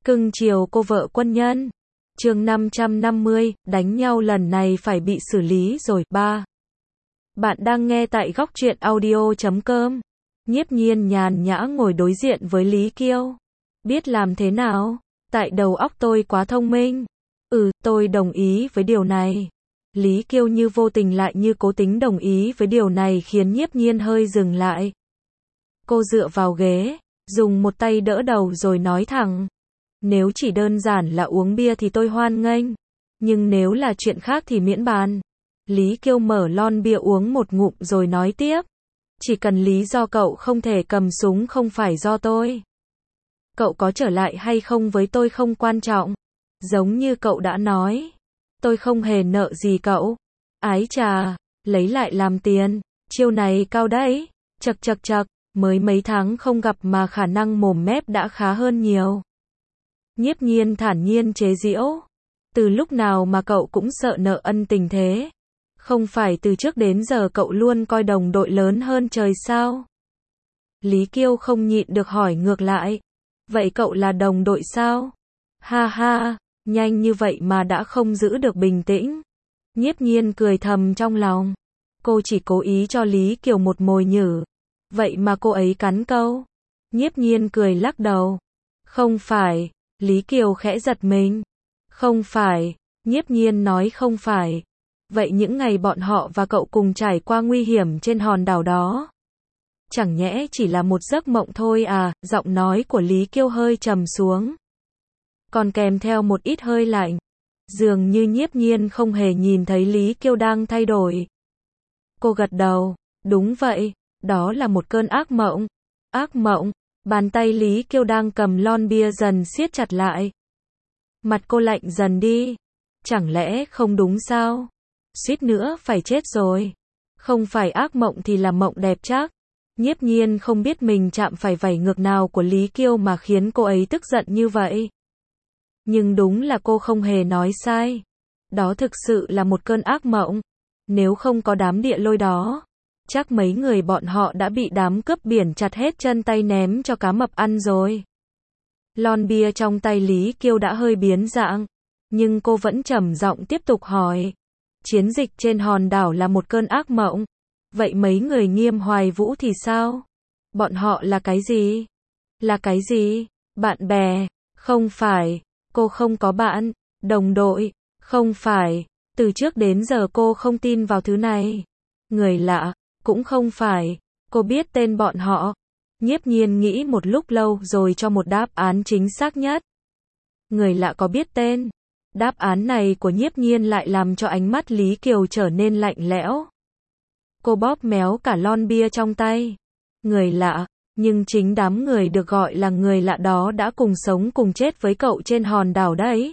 Cưng chiều cô vợ quân nhân. Chương 550, đánh nhau lần này phải bị xử lý rồi. 3. Bạn đang nghe tại góc truyện audio.com. Nhiếp Nhiên nhàn nhã ngồi đối diện với Lý Kiêu. Biết làm thế nào? Tại đầu óc tôi quá thông minh. Tôi đồng ý với điều này. Lý Kiêu như vô tình lại như cố tính đồng ý với điều này khiến Nhiếp Nhiên hơi dừng lại. Cô dựa vào ghế, dùng một tay đỡ đầu rồi nói thẳng. Nếu chỉ đơn giản là uống bia thì tôi hoan nghênh. Nhưng nếu là chuyện khác thì miễn bàn. Lý Kiêu mở lon bia uống một ngụm rồi nói tiếp. Chỉ cần lý do cậu không thể cầm súng không phải do tôi. Cậu có trở lại hay không với tôi không quan trọng. Giống như cậu đã nói. Tôi không hề nợ gì cậu. Ái chà, lấy lại làm tiền. Chiêu này cao đấy. Chậc, mới mấy tháng không gặp mà khả năng mồm mép đã khá hơn nhiều. Nhiếp Nhiên thản nhiên chế giễu. Từ lúc nào mà cậu cũng sợ nợ ân tình thế? Không phải từ trước đến giờ cậu luôn coi đồng đội lớn hơn trời sao? Lý Kiêu không nhịn được hỏi ngược lại. Vậy cậu là đồng đội sao? Ha ha, nhanh như vậy mà đã không giữ được bình tĩnh. Nhiếp Nhiên cười thầm trong lòng. Cô chỉ cố ý cho Lý Kiều một mồi nhử. Vậy mà cô ấy cắn câu. Nhiếp Nhiên cười lắc đầu. Không phải. Lý Kiều khẽ giật mình. Không phải. Nhiếp Nhiên nói không phải. Vậy những ngày bọn họ và cậu cùng trải qua nguy hiểm trên hòn đảo đó, chẳng nhẽ chỉ là một giấc mộng thôi à? Giọng nói của Lý Kiêu hơi trầm xuống, còn kèm theo một ít hơi lạnh. Dường như Nhiếp Nhiên không hề nhìn thấy Lý Kiêu đang thay đổi. Cô gật đầu. Đúng vậy, đó là một cơn ác mộng. Ác mộng? Bàn tay Lý Kiêu đang cầm lon bia dần siết chặt lại. Mặt cô lạnh dần đi. Chẳng lẽ không đúng sao? Suýt nữa phải chết rồi. Không phải ác mộng thì là mộng đẹp chắc. Nhiếp Nhiên không biết mình chạm phải vảy ngược nào của Lý Kiêu mà khiến cô ấy tức giận như vậy. Nhưng đúng là cô không hề nói sai. Đó thực sự là một cơn ác mộng. Nếu không có đám địa lôi đó, chắc mấy người bọn họ đã bị đám cướp biển chặt hết chân tay ném cho cá mập ăn rồi. Lon bia trong tay Lý Kiêu đã hơi biến dạng, nhưng cô vẫn trầm giọng tiếp tục hỏi. Chiến dịch trên hòn đảo là một cơn ác mộng. Vậy mấy người Nghiêm Hoài Vũ thì sao? Bọn họ là cái gì? Là cái gì? Bạn bè? Không phải. Cô không có bạn. Đồng đội? Không phải. Từ trước đến giờ cô không tin vào thứ này. Người lạ? Cũng không phải. Cô biết tên bọn họ. Nhiếp Nhiên nghĩ một lúc lâu rồi cho một đáp án chính xác nhất. Người lạ có biết tên. Đáp án này của Nhiếp Nhiên lại làm cho ánh mắt Lý Kiều trở nên lạnh lẽo. Cô bóp méo cả lon bia trong tay. Người lạ, nhưng chính đám người được gọi là người lạ đó đã cùng sống cùng chết với cậu trên hòn đảo đấy.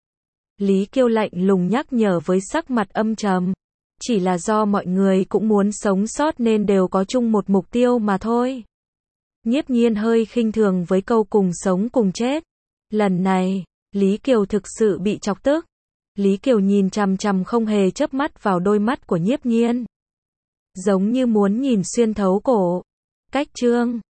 Lý Kiêu lạnh lùng nhắc nhở với sắc mặt âm trầm. Chỉ là do mọi người cũng muốn sống sót nên đều có chung một mục tiêu mà thôi. Nhiếp Nhiên hơi khinh thường với câu cùng sống cùng chết. Lần này, Lý Kiều thực sự bị chọc tức. Lý Kiều nhìn chằm chằm không hề chớp mắt vào đôi mắt của Nhiếp Nhiên. Giống như muốn nhìn xuyên thấu cổ. Cách chương